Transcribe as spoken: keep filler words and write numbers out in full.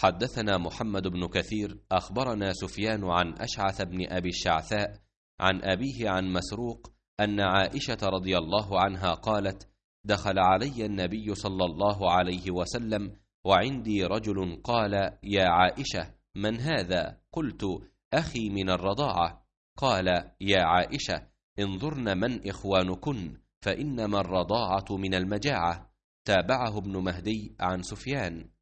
حدثنا محمد بن كثير أخبرنا سفيان عن أشعث بن أبي الشعثاء عن أبيه عن مسروق أن عائشة رضي الله عنها قالت: دخل علي النبي صلى الله عليه وسلم وعندي رجل قال: يا عائشة من هذا؟ قلت: أخي من الرضاعة. قال: يا عائشة انظرن من إخوانكن، فإنما الرضاعة من المجاعة. تابعه ابن مهدي عن سفيان.